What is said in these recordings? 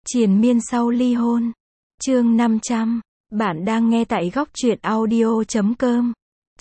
Triền miên sau ly hôn. Chương 500. Bạn đang nghe tại góc truyện audio.com.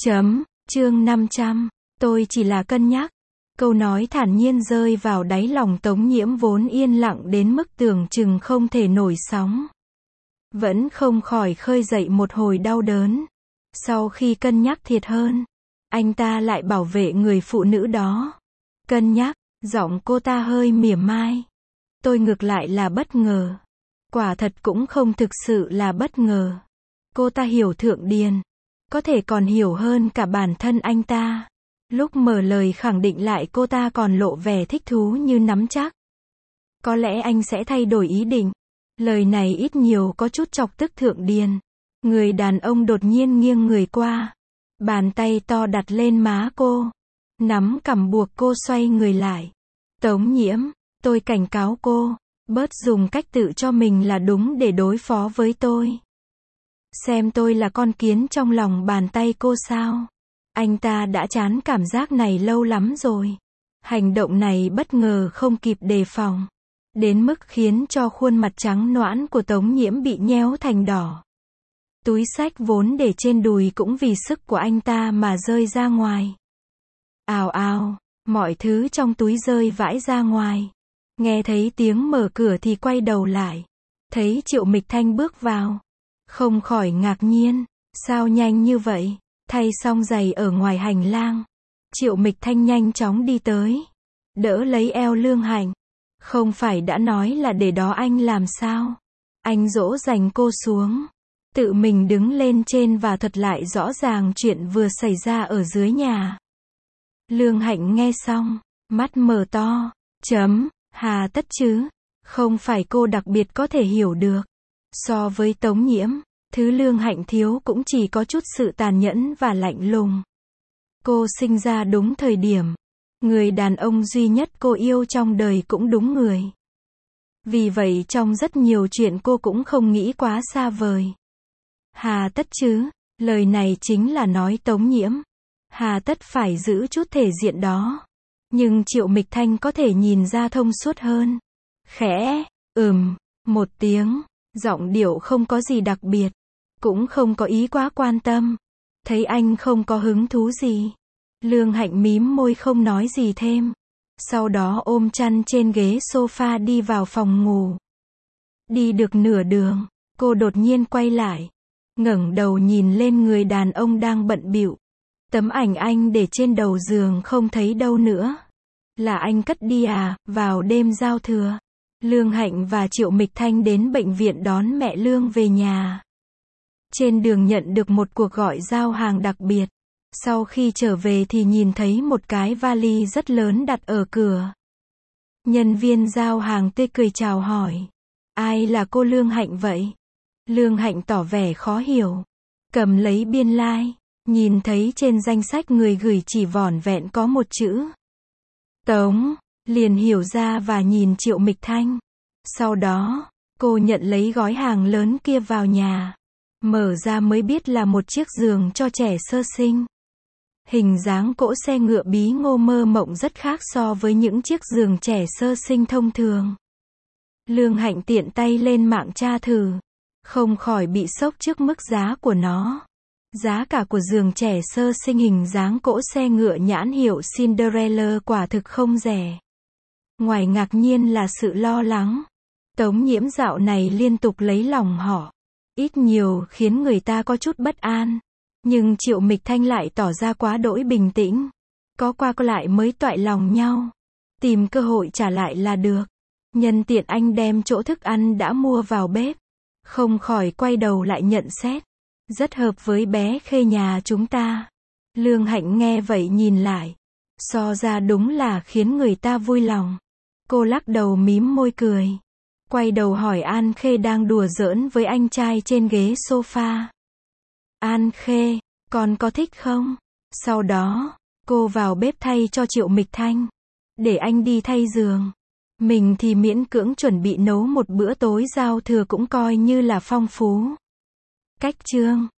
Chương 500. Tôi chỉ là cân nhắc. Câu nói thản nhiên rơi vào đáy lòng Tống Nhiễm vốn yên lặng đến mức tưởng chừng không thể nổi sóng. Vẫn không khỏi khơi dậy một hồi đau đớn. Sau khi cân nhắc thiệt hơn, anh ta lại bảo vệ người phụ nữ đó. Cân nhắc, giọng cô ta hơi mỉa mai. Tôi ngược lại là bất ngờ. Quả thật cũng không thực sự là bất ngờ. Cô ta hiểu Thượng Điền. Có thể còn hiểu hơn cả bản thân anh ta. Lúc mở lời khẳng định lại cô ta còn lộ vẻ thích thú như nắm chắc. Có lẽ anh sẽ thay đổi ý định. Lời này ít nhiều có chút chọc tức Thượng Điền. Người đàn ông đột nhiên nghiêng người qua. Bàn tay to đặt lên má cô. Nắm cằm buộc cô xoay người lại. Tống Nhiễm, tôi cảnh cáo cô, bớt dùng cách tự cho mình là đúng để đối phó với tôi. Xem tôi là con kiến trong lòng bàn tay cô sao? Anh ta đã chán cảm giác này lâu lắm rồi. Hành động này bất ngờ không kịp đề phòng. Đến mức khiến cho khuôn mặt trắng nõn của Tống Nhiễm bị nhéo thành đỏ. Túi xách vốn để trên đùi cũng vì sức của anh ta mà rơi ra ngoài. Ào ào, mọi thứ trong túi rơi vãi ra ngoài. Nghe thấy tiếng mở cửa thì quay đầu lại. Thấy Triệu Mịch Thanh bước vào. Không khỏi ngạc nhiên. Sao nhanh như vậy? Thay xong giày ở ngoài hành lang. Triệu Mịch Thanh nhanh chóng đi tới. Đỡ lấy eo Lương Hạnh. Không phải đã nói là để đó anh làm sao? Anh dỗ dành cô xuống. Tự mình đứng lên trên và thuật lại rõ ràng chuyện vừa xảy ra ở dưới nhà. Lương Hạnh nghe xong. Mắt mở to. Hà tất chứ? Không phải cô đặc biệt có thể hiểu được. So với Tống Nhiễm, thứ Lương Hạnh thiếu cũng chỉ có chút sự tàn nhẫn và lạnh lùng. Cô sinh ra đúng thời điểm. Người đàn ông duy nhất cô yêu trong đời cũng đúng người. Vì vậy trong rất nhiều chuyện cô cũng không nghĩ quá xa vời. Hà tất chứ? Lời này chính là nói Tống Nhiễm. Hà tất phải giữ chút thể diện đó. Nhưng Triệu Mịch Thanh có thể nhìn ra thông suốt hơn. Khẽ, một tiếng, giọng điệu không có gì đặc biệt. Cũng không có ý quá quan tâm. Thấy anh không có hứng thú gì. Lương Hạnh mím môi không nói gì thêm. Sau đó ôm chăn trên ghế sofa đi vào phòng ngủ. Đi được nửa đường, cô đột nhiên quay lại. Ngẩng đầu nhìn lên người đàn ông đang bận bịu. Tấm ảnh anh để trên đầu giường không thấy đâu nữa. Là anh cất đi à? Vào đêm giao thừa, Lương Hạnh và Triệu Mịch Thanh đến bệnh viện đón mẹ Lương về nhà. Trên đường nhận được một cuộc gọi giao hàng đặc biệt. Sau khi trở về thì nhìn thấy một cái vali rất lớn đặt ở cửa. Nhân viên giao hàng tươi cười chào hỏi. Ai là cô Lương Hạnh vậy? Lương Hạnh tỏ vẻ khó hiểu. Cầm lấy biên lai. Nhìn thấy trên danh sách người gửi chỉ vỏn vẹn có một chữ Tống, liền hiểu ra và nhìn Triệu Mịch Thanh. Sau đó, cô nhận lấy gói hàng lớn kia vào nhà. Mở ra mới biết là một chiếc giường cho trẻ sơ sinh. Hình dáng cỗ xe ngựa bí ngô mơ mộng rất khác so với những chiếc giường trẻ sơ sinh thông thường. Lương Hạnh tiện tay lên mạng tra thử. Không khỏi bị sốc trước mức giá của nó. Giá cả của giường trẻ sơ sinh hình dáng cỗ xe ngựa nhãn hiệu Cinderella quả thực không rẻ. Ngoài ngạc nhiên là sự lo lắng. Tống Nhiễm dạo này liên tục lấy lòng họ. Ít nhiều khiến người ta có chút bất an. Nhưng Triệu Mịch Thanh lại tỏ ra quá đỗi bình tĩnh. Có qua có lại mới toại lòng nhau. Tìm cơ hội trả lại là được. Nhân tiện anh đem chỗ thức ăn đã mua vào bếp. Không khỏi quay đầu lại nhận xét. Rất hợp với bé Khê nhà chúng ta. Lương Hạnh nghe vậy nhìn lại. So ra đúng là khiến người ta vui lòng. Cô lắc đầu mím môi cười. Quay đầu hỏi An Khê đang đùa giỡn với anh trai trên ghế sofa. An Khê, con có thích không? Sau đó, cô vào bếp thay cho Triệu Mịch Thanh. Để anh đi thay giường. Mình thì miễn cưỡng chuẩn bị nấu một bữa tối giao thừa cũng coi như là phong phú. Cách chương